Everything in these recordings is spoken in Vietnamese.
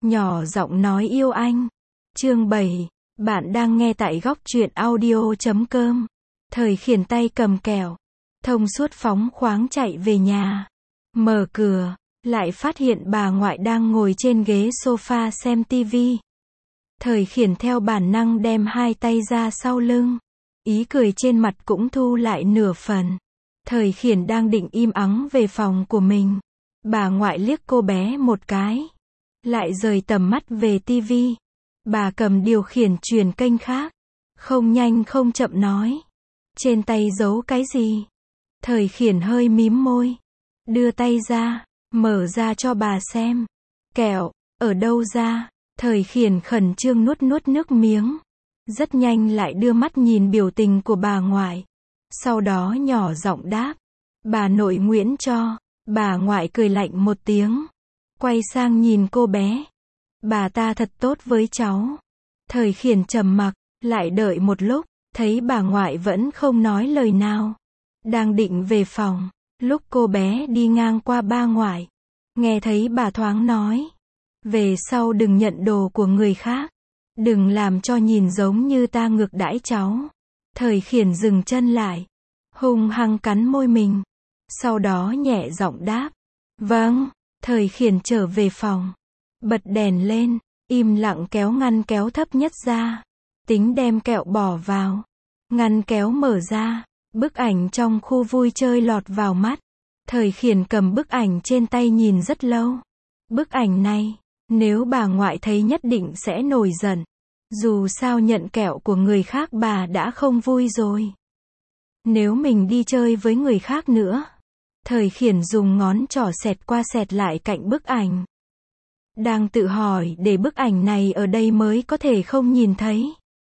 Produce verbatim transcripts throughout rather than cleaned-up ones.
Nhỏ giọng nói yêu anh. Chương bảy. Bạn đang nghe tại góc truyện audio chấm com. Thời Khiển tay cầm kẹo, thông suốt phóng khoáng chạy về nhà. Mở cửa, lại phát hiện bà ngoại đang ngồi trên ghế sofa xem tivi. Thời Khiển theo bản năng đem hai tay ra sau lưng. Ý cười trên mặt cũng thu lại nửa phần. Thời Khiển đang định im ắng về phòng của mình. Bà ngoại liếc cô bé một cái, lại rời tầm mắt về tivi. Bà cầm điều khiển chuyển kênh khác, không nhanh không chậm nói. Trên tay giấu cái gì? Thời Khiển hơi mím môi, đưa tay ra, mở ra cho bà xem. Kẹo, ở đâu ra? Thời Khiển khẩn trương nuốt nuốt nước miếng. Rất nhanh lại đưa mắt nhìn biểu tình của bà ngoại. Sau đó nhỏ giọng đáp, bà nội Nguyễn cho. Bà ngoại cười lạnh một tiếng, quay sang nhìn cô bé. Bà ta thật tốt với cháu. Thời Khiển trầm mặc, lại đợi một lúc, thấy bà ngoại vẫn không nói lời nào. Đang định về phòng, lúc cô bé đi ngang qua ba ngoại, nghe thấy bà thoáng nói, về sau đừng nhận đồ của người khác, đừng làm cho nhìn giống như ta ngược đãi cháu. Thời Khiển dừng chân lại, hung hăng cắn môi mình, sau đó nhẹ giọng đáp, vâng. Thời Khiển trở về phòng, bật đèn lên, im lặng kéo ngăn kéo thấp nhất ra, tính đem kẹo bỏ vào. Ngăn kéo mở ra, bức ảnh trong khu vui chơi lọt vào mắt. Thời Khiển cầm bức ảnh trên tay nhìn rất lâu. Bức ảnh này, nếu bà ngoại thấy nhất định sẽ nổi giận. Dù sao nhận kẹo của người khác bà đã không vui rồi. Nếu mình đi chơi với người khác nữa. Thời Khiển dùng ngón trỏ xẹt qua xẹt lại cạnh bức ảnh. Đang tự hỏi để bức ảnh này ở đây mới có thể không nhìn thấy.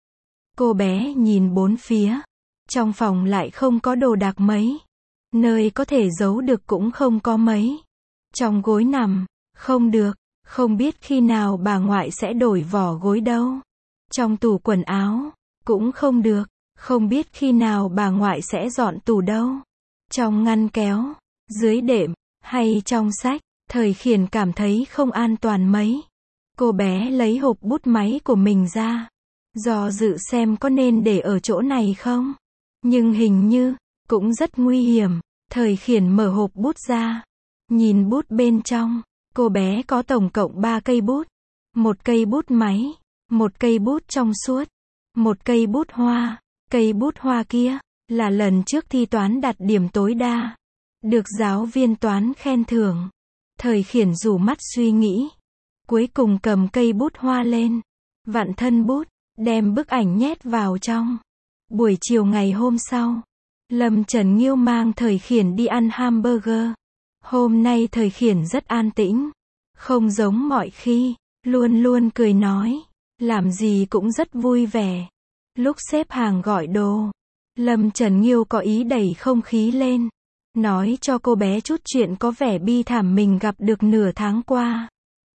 Cô bé nhìn bốn phía. Trong phòng lại không có đồ đạc mấy. Nơi có thể giấu được cũng không có mấy. Trong gối nằm, không được, không biết khi nào bà ngoại sẽ đổi vỏ gối đâu. Trong tủ quần áo, cũng không được, không biết khi nào bà ngoại sẽ dọn tủ đâu. Trong ngăn kéo, dưới đệm, hay trong sách, Thời Khiển cảm thấy không an toàn mấy. Cô bé lấy hộp bút máy của mình ra, do dự xem có nên để ở chỗ này không. Nhưng hình như, cũng rất nguy hiểm. Thời Khiển mở hộp bút ra, nhìn bút bên trong. Cô bé có tổng cộng ba cây bút. Một cây bút máy, một cây bút trong suốt, một cây bút hoa. Cây bút hoa kia, là lần trước thi toán đạt điểm tối đa, được giáo viên toán khen thưởng. Thời Khiển rủ mắt suy nghĩ, cuối cùng cầm cây bút hoa lên, vặn thân bút, đem bức ảnh nhét vào trong. Buổi chiều ngày hôm sau, Lâm Trần Nghiêu mang Thời Khiển đi ăn hamburger. Hôm nay Thời Khiển rất an tĩnh, không giống mọi khi, luôn luôn cười nói, làm gì cũng rất vui vẻ. Lúc xếp hàng gọi đồ, Lâm Trần Nghiêu có ý đẩy không khí lên, nói cho cô bé chút chuyện có vẻ bi thảm mình gặp được nửa tháng qua.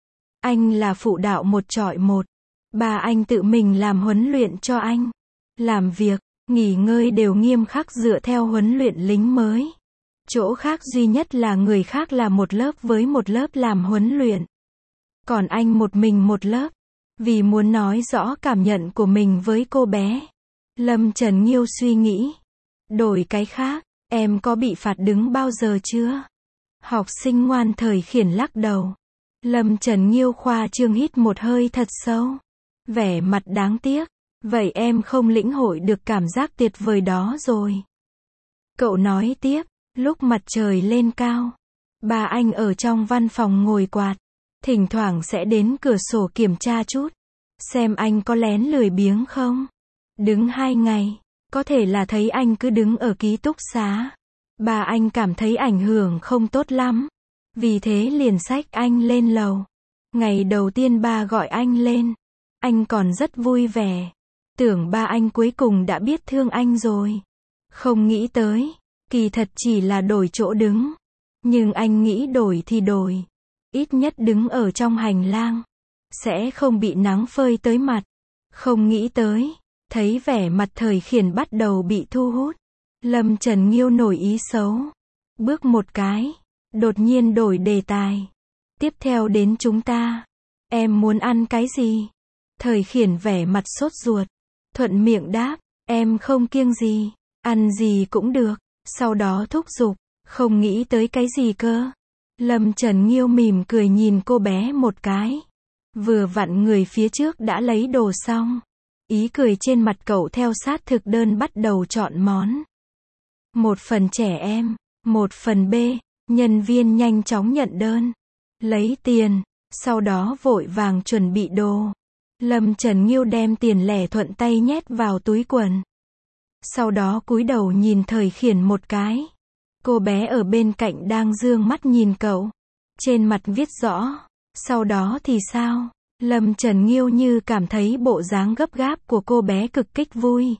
Anh là phụ đạo một chọi một, ba anh tự mình làm huấn luyện cho anh. Làm việc, nghỉ ngơi đều nghiêm khắc dựa theo huấn luyện lính mới. Chỗ khác duy nhất là người khác là một lớp với một lớp làm huấn luyện. Còn anh một mình một lớp. Vì muốn nói rõ cảm nhận của mình với cô bé, Lâm Trần Nghiêu suy nghĩ, đổi cái khác, em có bị phạt đứng bao giờ chưa? Học sinh ngoan. Thời Khiển lắc đầu. Lâm Trần Nghiêu khoa trương hít một hơi thật sâu, vẻ mặt đáng tiếc, vậy em không lĩnh hội được cảm giác tuyệt vời đó rồi. Cậu nói tiếp, lúc mặt trời lên cao, ba anh ở trong văn phòng ngồi quạt, thỉnh thoảng sẽ đến cửa sổ kiểm tra chút, xem anh có lén lười biếng không. Đứng hai ngày, có thể là thấy anh cứ đứng ở ký túc xá. Ba anh cảm thấy ảnh hưởng không tốt lắm, vì thế liền xách anh lên lầu. Ngày đầu tiên ba gọi anh lên, anh còn rất vui vẻ, tưởng ba anh cuối cùng đã biết thương anh rồi. Không nghĩ tới, kỳ thật chỉ là đổi chỗ đứng. Nhưng anh nghĩ đổi thì đổi, ít nhất đứng ở trong hành lang, sẽ không bị nắng phơi tới mặt. Không nghĩ tới, thấy vẻ mặt Thời Khiển bắt đầu bị thu hút. Lâm Trần Nghiêu nổi ý xấu. Bước một cái, đột nhiên đổi đề tài. Tiếp theo đến chúng ta. em muốn ăn cái gì? Thời Khiển vẻ mặt sốt ruột, thuận miệng đáp, em không kiêng gì, ăn gì cũng được, sau đó thúc giục, không nghĩ tới cái gì cơ. Lâm Trần Nghiêu mỉm cười nhìn cô bé một cái. Vừa vặn người phía trước đã lấy đồ xong. Ý cười trên mặt cậu theo sát thực đơn bắt đầu chọn món. Một phần trẻ em, một phần B, nhân viên nhanh chóng nhận đơn, lấy tiền, sau đó vội vàng chuẩn bị đồ. Lâm Trần Nghiêu đem tiền lẻ thuận tay nhét vào túi quần. Sau đó cúi đầu nhìn Thời Khiển một cái. Cô bé ở bên cạnh đang dương mắt nhìn cậu. Trên mặt viết rõ. Sau đó thì sao? Lâm Trần Nghiêu như cảm thấy bộ dáng gấp gáp của cô bé cực kích vui.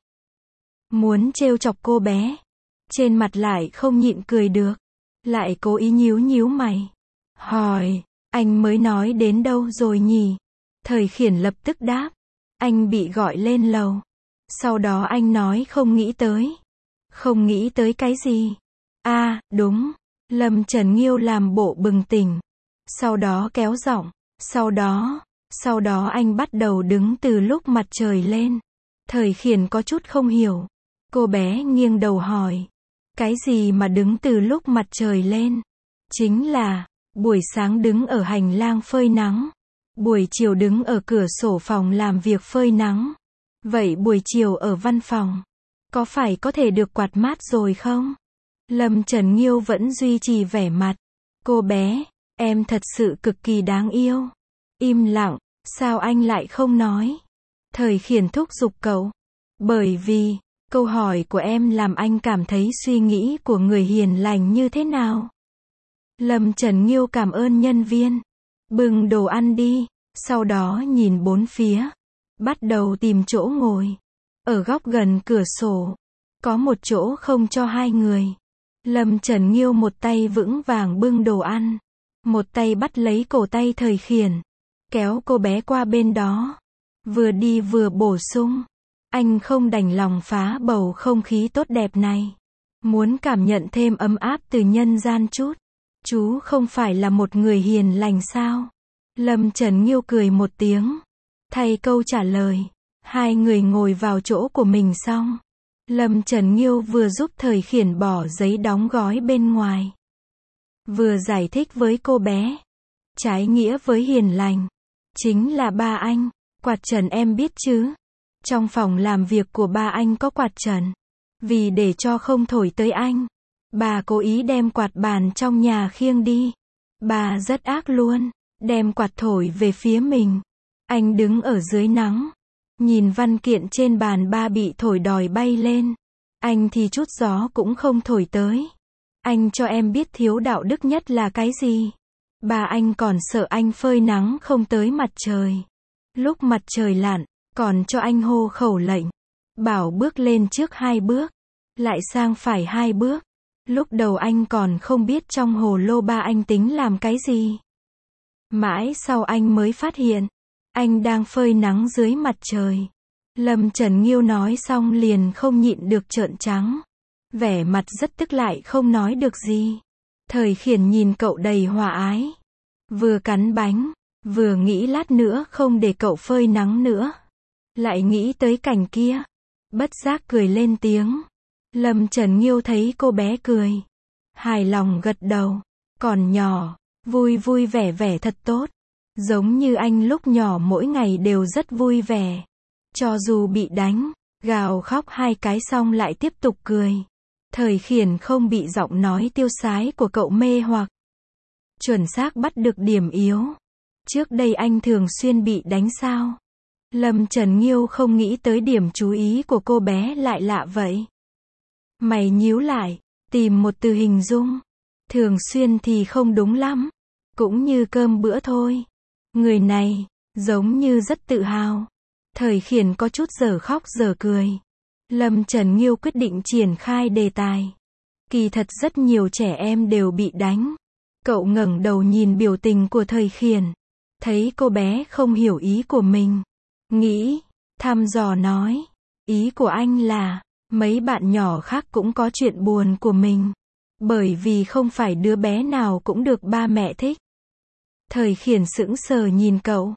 Muốn trêu chọc cô bé. Trên mặt lại không nhịn cười được. Lại cố ý nhíu nhíu mày. Hỏi, anh mới nói đến đâu rồi nhỉ? Thời Khiển lập tức đáp. Anh bị gọi lên lầu. Sau đó anh nói không nghĩ tới. Không nghĩ tới cái gì? À, đúng. Lâm Trần Nghiêu làm bộ bừng tỉnh. Sau đó kéo giọng. Sau đó, sau đó anh bắt đầu đứng từ lúc mặt trời lên. Thời Khiển có chút không hiểu. Cô bé nghiêng đầu hỏi. Cái gì mà đứng từ lúc mặt trời lên? Chính là, buổi sáng đứng ở hành lang phơi nắng. Buổi chiều đứng ở cửa sổ phòng làm việc phơi nắng. Vậy buổi chiều ở văn phòng, có phải có thể được quạt mát rồi không? Lâm Trần Nghiêu vẫn duy trì vẻ mặt. Cô bé, em thật sự cực kỳ đáng yêu. Im lặng, sao anh lại không nói? Thời Khiển thúc giục cậu. Bởi vì, câu hỏi của em làm anh cảm thấy suy nghĩ của người hiền lành như thế nào? Lâm Trần Nghiêu cảm ơn nhân viên. Bưng đồ ăn đi, sau đó nhìn bốn phía. Bắt đầu tìm chỗ ngồi. Ở góc gần cửa sổ, có một chỗ không cho hai người. Lâm Trần Nghiêu một tay vững vàng bưng đồ ăn. Một tay bắt lấy cổ tay Thời Khiển. Kéo cô bé qua bên đó. Vừa đi vừa bổ sung. Anh không đành lòng phá bầu không khí tốt đẹp này. Muốn cảm nhận thêm ấm áp từ nhân gian chút. Chú không phải là một người hiền lành sao? Lâm Trần Nghiêu cười một tiếng. Thay câu trả lời. Hai người ngồi vào chỗ của mình xong. Lâm Trần Nghiêu vừa giúp Thời Khiển bỏ giấy đóng gói bên ngoài. Vừa giải thích với cô bé. Trái nghĩa với hiền lành. Chính là ba anh. Quạt trần em biết chứ? Trong phòng làm việc của ba anh có quạt trần. Vì để cho không thổi tới anh. Bà cố ý đem quạt bàn trong nhà khiêng đi. Bà rất ác luôn. Đem quạt thổi về phía mình. Anh đứng ở dưới nắng. Nhìn văn kiện trên bàn ba bị thổi đòi bay lên. Anh thì chút gió cũng không thổi tới. Anh cho em biết thiếu đạo đức nhất là cái gì? Ba anh còn sợ anh phơi nắng không tới mặt trời. Lúc mặt trời lặn, còn cho anh hô khẩu lệnh. Bảo bước lên trước hai bước. Lại sang phải hai bước. Lúc đầu anh còn không biết trong hồ lô ba anh tính làm cái gì. Mãi sau anh mới phát hiện. Anh đang phơi nắng dưới mặt trời. Lâm Trần Nghiêu nói xong liền không nhịn được trợn trắng. Vẻ mặt rất tức lại không nói được gì. Thời Khiển nhìn cậu đầy hòa ái. Vừa cắn bánh, vừa nghĩ lát nữa không để cậu phơi nắng nữa. Lại nghĩ tới cảnh kia. Bất giác cười lên tiếng. Lâm Trần Nghiêu thấy cô bé cười. Hài lòng gật đầu. Còn nhỏ, vui vui vẻ vẻ thật tốt. Giống như anh lúc nhỏ mỗi ngày đều rất vui vẻ. Cho dù bị đánh, gào khóc hai cái xong lại tiếp tục cười. Thời Khiển không bị giọng nói tiêu sái của cậu mê hoặc. Chuẩn xác bắt được điểm yếu. Trước đây anh thường xuyên bị đánh sao? Lâm Trần Nghiêu không nghĩ tới điểm chú ý của cô bé lại lạ vậy. Mày nhíu lại, tìm một từ hình dung. Thường xuyên thì không đúng lắm. Cũng như cơm bữa thôi. Người này, giống như rất tự hào. Thời Khiển có chút dở khóc dở cười. Lâm Trần Nghiêu quyết định triển khai đề tài. Kỳ thật rất nhiều trẻ em đều bị đánh. Cậu ngẩng đầu nhìn biểu tình của Thời Khiển. Thấy cô bé không hiểu ý của mình. Nghĩ, thăm dò nói. Ý của anh là, mấy bạn nhỏ khác cũng có chuyện buồn của mình. Bởi vì không phải đứa bé nào cũng được ba mẹ thích. Thời Khiển sững sờ nhìn cậu.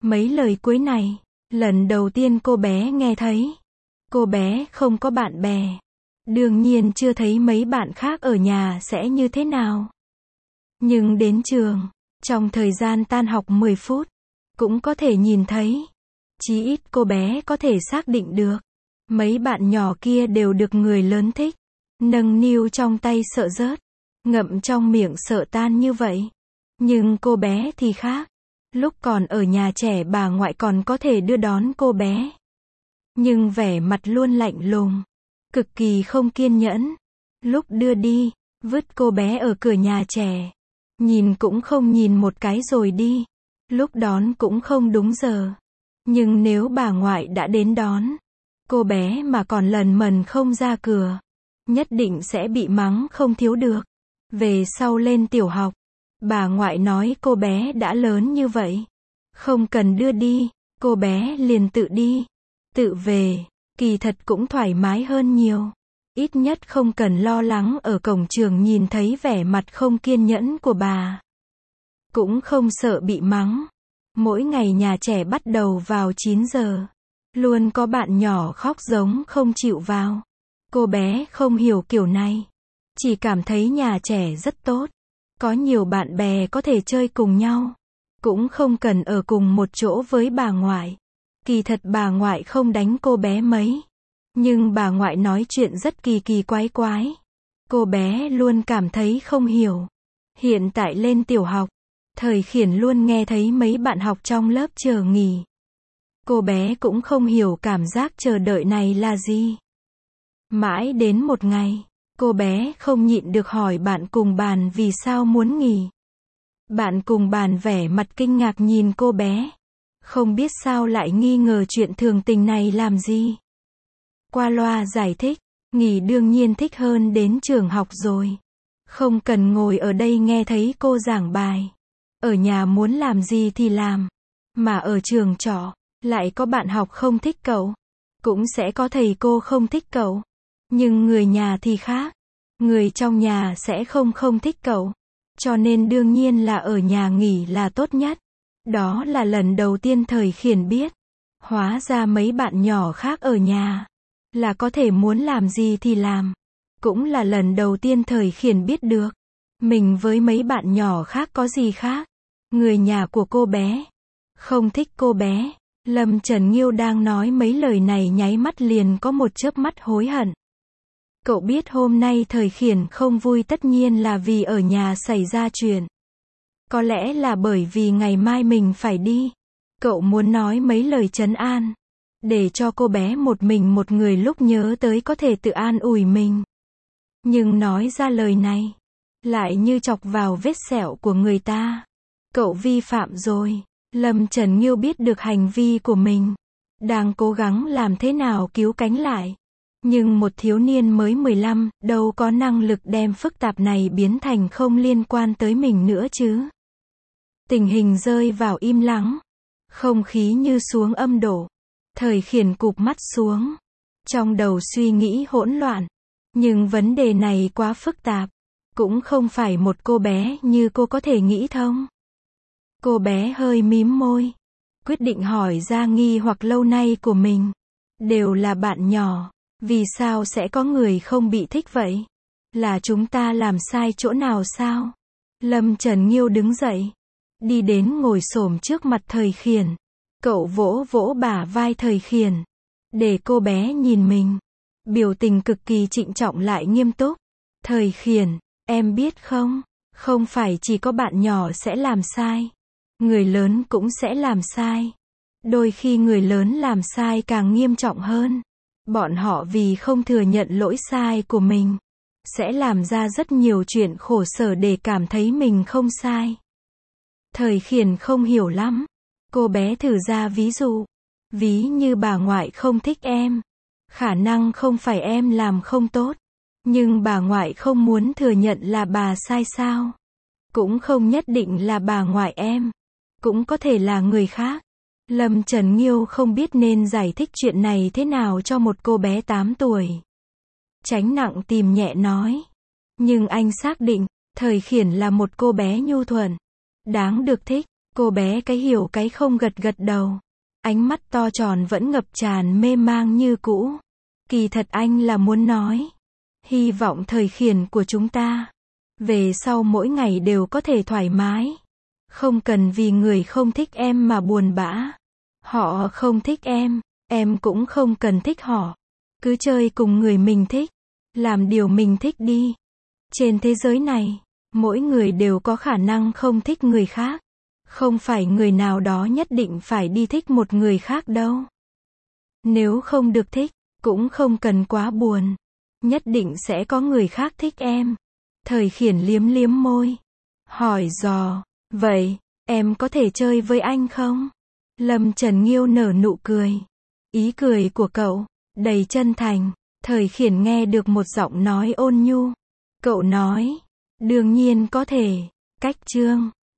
Mấy lời cuối này, lần đầu tiên cô bé nghe thấy. Cô bé không có bạn bè. Đương nhiên chưa thấy mấy bạn khác ở nhà sẽ như thế nào. Nhưng đến trường, trong thời gian tan học mười phút, cũng có thể nhìn thấy. Chí ít cô bé có thể xác định được. Mấy bạn nhỏ kia đều được người lớn thích. Nâng niu trong tay sợ rớt. Ngậm trong miệng sợ tan như vậy. Nhưng cô bé thì khác. Lúc còn ở nhà trẻ bà ngoại còn có thể đưa đón cô bé. Nhưng vẻ mặt luôn lạnh lùng. Cực kỳ không kiên nhẫn. Lúc đưa đi, vứt cô bé ở cửa nhà trẻ. Nhìn cũng không nhìn một cái rồi đi. Lúc đón cũng không đúng giờ. Nhưng nếu bà ngoại đã đến đón, cô bé mà còn lần mần không ra cửa, nhất định sẽ bị mắng không thiếu được. Về sau lên tiểu học, bà ngoại nói cô bé đã lớn như vậy, không cần đưa đi, cô bé liền tự đi, tự về, kỳ thật cũng thoải mái hơn nhiều. Ít nhất không cần lo lắng ở cổng trường nhìn thấy vẻ mặt không kiên nhẫn của bà. Cũng không sợ bị mắng. Mỗi ngày nhà trẻ bắt đầu vào chín giờ. Luôn có bạn nhỏ khóc giống không chịu vào. Cô bé không hiểu kiểu này. Chỉ cảm thấy nhà trẻ rất tốt. Có nhiều bạn bè có thể chơi cùng nhau. Cũng không cần ở cùng một chỗ với bà ngoại. Kỳ thật bà ngoại không đánh cô bé mấy. Nhưng bà ngoại nói chuyện rất kỳ kỳ quái quái. Cô bé luôn cảm thấy không hiểu. Hiện tại lên tiểu học, Thời Khiển luôn nghe thấy mấy bạn học trong lớp chờ nghỉ. Cô bé cũng không hiểu cảm giác chờ đợi này là gì. Mãi đến một ngày, cô bé không nhịn được hỏi bạn cùng bàn vì sao muốn nghỉ. Bạn cùng bàn vẻ mặt kinh ngạc nhìn cô bé. Không biết sao lại nghi ngờ chuyện thường tình này làm gì. Qua loa giải thích, nghỉ đương nhiên thích hơn đến trường học rồi. Không cần ngồi ở đây nghe thấy cô giảng bài. Ở nhà muốn làm gì thì làm. Mà ở trường trọ, lại có bạn học không thích cậu. Cũng sẽ có thầy cô không thích cậu. Nhưng người nhà thì khác. Người trong nhà sẽ không không thích cậu. Cho nên đương nhiên là ở nhà nghỉ là tốt nhất. Đó là lần đầu tiên Thời Khiển biết. Hóa ra mấy bạn nhỏ khác ở nhà là có thể muốn làm gì thì làm. Cũng là lần đầu tiên Thời Khiển biết được. Mình với mấy bạn nhỏ khác có gì khác. Người nhà của cô bé không thích cô bé. Lâm Trần Nghiêu đang nói mấy lời này nháy mắt liền có một chớp mắt hối hận. Cậu biết hôm nay Thời Khiển không vui tất nhiên là vì ở nhà xảy ra chuyện. Có lẽ là bởi vì ngày mai mình phải đi. Cậu muốn nói mấy lời trấn an. Để cho cô bé một mình một người lúc nhớ tới có thể tự an ủi mình. Nhưng nói ra lời này, lại như chọc vào vết sẹo của người ta. Cậu vi phạm rồi. Lâm Trần Nghiêu biết được hành vi của mình. Đang cố gắng làm thế nào cứu cánh lại. Nhưng một thiếu niên mới mười lăm, đâu có năng lực đem phức tạp này biến thành không liên quan tới mình nữa chứ. Tình hình rơi vào im lặng. Không khí như xuống âm độ. Thời Khiển cụp mắt xuống. Trong đầu suy nghĩ hỗn loạn. Nhưng vấn đề này quá phức tạp. Cũng không phải một cô bé như cô có thể nghĩ thông. Cô bé hơi mím môi. Quyết định hỏi ra nghi hoặc lâu nay của mình. Đều là bạn nhỏ. Vì sao sẽ có người không bị thích vậy? Là chúng ta làm sai chỗ nào sao? Lâm Trần Nghiêu đứng dậy. Đi đến ngồi xổm trước mặt Thời Khiển. Cậu vỗ vỗ bả vai Thời Khiển. Để cô bé nhìn mình. Biểu tình cực kỳ trịnh trọng lại nghiêm túc. Thời Khiển, em biết không? Không phải chỉ có bạn nhỏ sẽ làm sai. Người lớn cũng sẽ làm sai. Đôi khi người lớn làm sai càng nghiêm trọng hơn. Bọn họ vì không thừa nhận lỗi sai của mình, sẽ làm ra rất nhiều chuyện khổ sở để cảm thấy mình không sai. Thời Khiển không hiểu lắm. Cô bé thử ra ví dụ. Ví như bà ngoại không thích em. Khả năng không phải em làm không tốt. Nhưng bà ngoại không muốn thừa nhận là bà sai sao. Cũng không nhất định là bà ngoại em. Cũng có thể là người khác. Lâm Trần Nghiêu không biết nên giải thích chuyện này thế nào cho một cô bé tám tuổi. Tránh nặng tìm nhẹ nói. Nhưng anh xác định, Thời Khiển là một cô bé nhu thuận. Đáng được thích. Cô bé cái hiểu cái không gật gật đầu. Ánh mắt to tròn vẫn ngập tràn mê mang như cũ. Kỳ thật anh là muốn nói. Hy vọng thời khiển của chúng ta. Về sau mỗi ngày đều có thể thoải mái. Không cần vì người không thích em mà buồn bã. Họ không thích em, em cũng không cần thích họ. Cứ chơi cùng người mình thích. Làm điều mình thích đi. Trên thế giới này, mỗi người đều có khả năng không thích người khác. Không phải người nào đó nhất định phải đi thích một người khác đâu. Nếu không được thích, cũng không cần quá buồn. Nhất định sẽ có người khác thích em. Thời khiển liếm liếm môi. Hỏi dò, vậy, em có thể chơi với anh không? Lâm Trần Nghiêu nở nụ cười. Ý cười của cậu, đầy chân thành. Thời khiển nghe được một giọng nói ôn nhu. Cậu nói, đương nhiên có thể. Cách chương